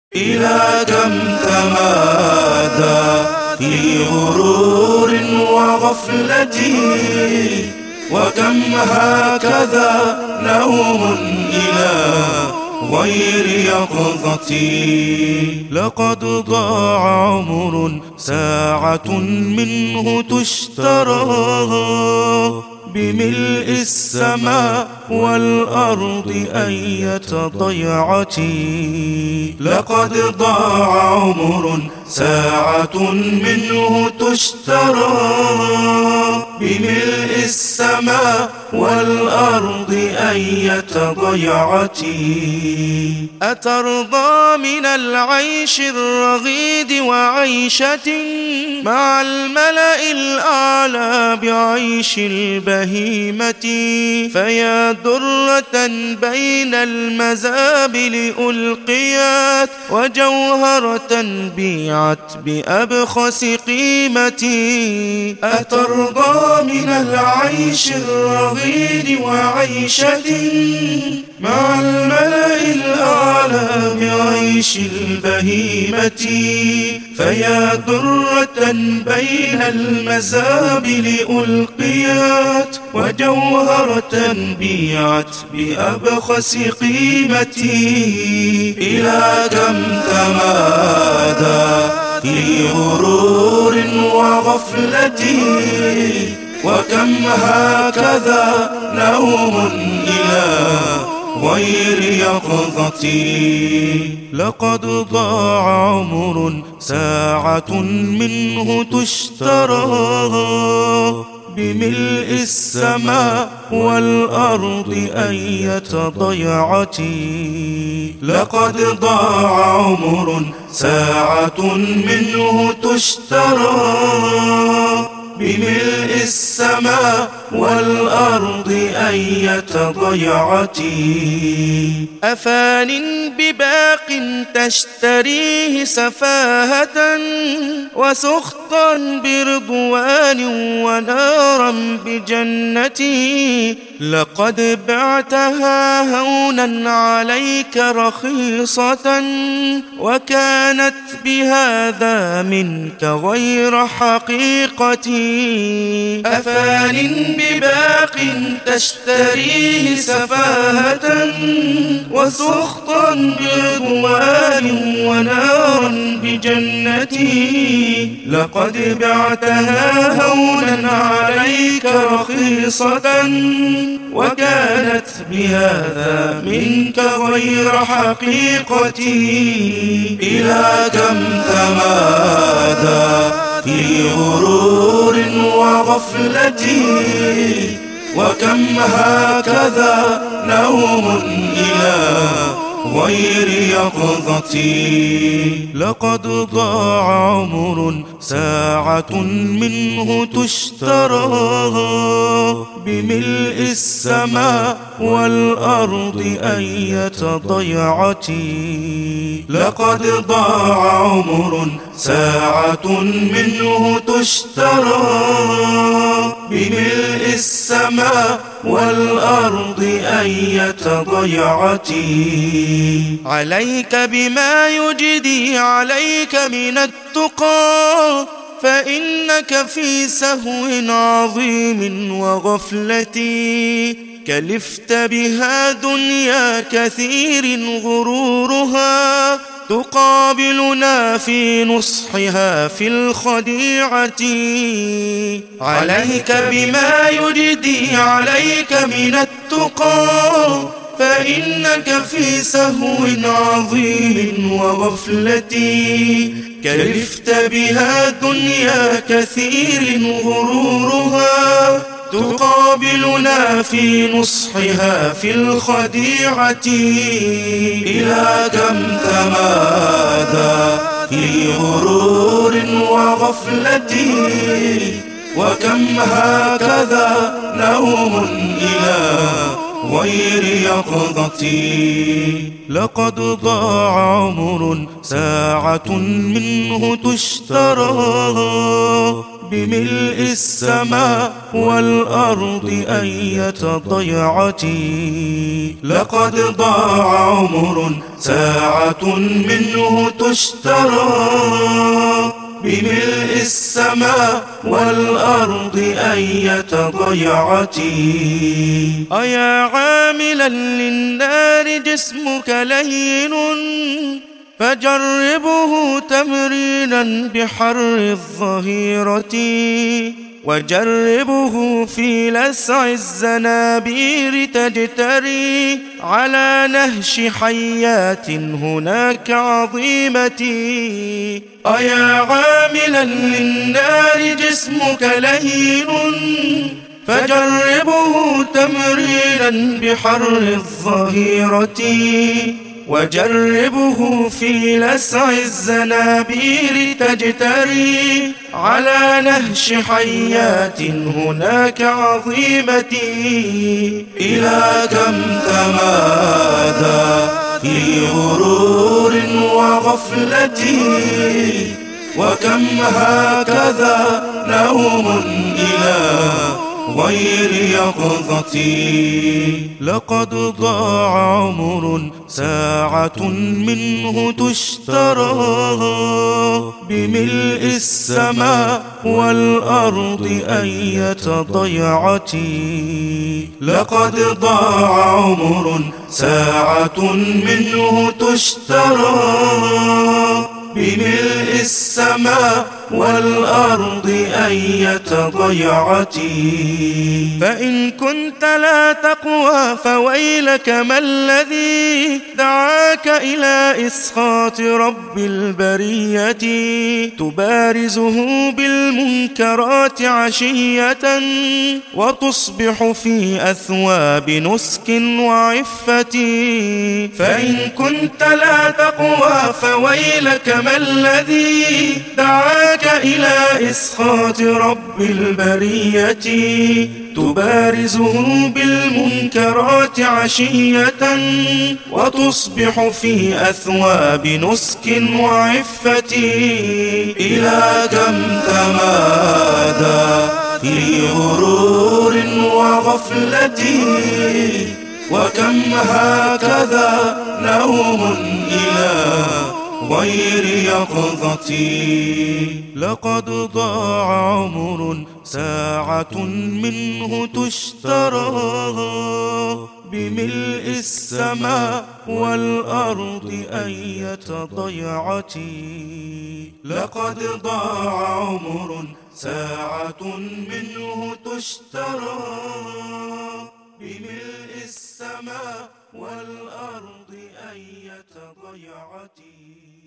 إلى كم تمادى في غرور وغفلة، وكم هكذا نوم إلى غير يقظتي. لقد ضاع عمر ساعة منه تشترى بملء السماء والأرض أية ضيعتي. لقد ضاع عمر ساعة منه تشترى بملء السماء والأرض أية ضيعتي. أترضى من العيش الرغيد وعيشة مع الملأ الأعلى بعيش البهيمة؟ فيا درة بين المزابل ألقيت، وجوهرة بيعت بأبخس قيمتي. أترضى من العيش الرغيد وعيشة مع الملأ الأعلى بعيش البهيمة؟ فيا درة بين المزابل ألقيت، وجوهرة بيعت بأبخس قيمتي. إلى كم تمادى في غرور وغفلة، وكم هكذا نوم إلى غير يقظتي. لقد ضاع عمر ساعة منه تشترى بملء السماء والأرض أية ضيعتي. لقد ضاع عمر ساعة منه تشترى بملء السماء والأرض أية ضيعتي. أفان بباق تشتريه سفاهة، وسخطا برضوان ونارا بجنته. لقد بعتها هونا عليك رخيصة، وكانت بهذا منك غير حقيقتي. أفان بباق تشتريه سفاهة، وسخطا برضوان ونارا بجنتي. لقد بعتها هونا عليك رخيصة، وكانت بهذا منك غير حقيقتي. إلى كم تمادى في غرور وغفلة، وكم هكذا نوم إلى غير يقظتي. لقد ضاع عمر ساعة منه تشترى بملء السماء والأرض أية ضيعتي. لقد ضاع عمر ساعة منه تشترى بملء السماء والأرض أية ضيعتي. عليك بما يجدي عليك من التقى، فإنك في سهو عظيم وغفلة. كلفت بها دنيا كثير غرورها، تقابلنا في نصحها في الخديعة. عليك بما يجدي عليك من التقى، فإنك في سهو عظيم وغفلة. كلفت بها دنيا كثير غرورها، تقابلنا في نصحها في الخديعة. إلى كم تمادى في غرور وغفلة، وكم هكذا نوم إلى غير يقظتي. لقد ضاع عمر ساعة منه تشترى بملء السماء والأرض أية ضيعتي. لقد ضاع عمر ساعة منه تشترى، بملء السماء والأرض أية ضيعتي. أيا عاملا للنار جسمك لين، فجربه تمرينا بحر الظهيرة، وجربه في لسع الزنابير تجتري على نهش حيات هناك عظيمة. أيا عاملا للنار جسمك لين، فجربه تمرينا بحر الظهيرة، وجربه في لسع الزنابير تجتري على نهش حيات هناك عظيمة. إلى كم تمادى في غرور وغفلة، وكم هكذا نوم إلى غير يقظتي. لقد ضاع عمر ساعة منه تشترى، بملء السماء والأرض أية ضيعتي. لقد ضاع عمر ساعة منه تشترى، بملء السماء والأرض أية ضيعتي. فإن كنت لا تقوى فويلك، ما الذي دعاك إلى إسخاط رب البرية، تبارزه بالمنكرات عشية، وتصبح في أثواب نسك وعفة. فإن كنت لا تقوى فويلك، ما الذي دعاك إلى إسخاط رب البرية، تبارزه بالمنكرات عشية، وتصبح في أثواب نسك وعفة. إلى كم تمادى في غرور وغفلة، وكم هكذا نوم إلى غير يقظتي. لقد ضاع عمر ساعة منه تشترى، بملء السماء والأرض أية ضيعتي. لقد ضاع عمر ساعة منه تشترى، بملء السماء والأرض أية ضيعتي.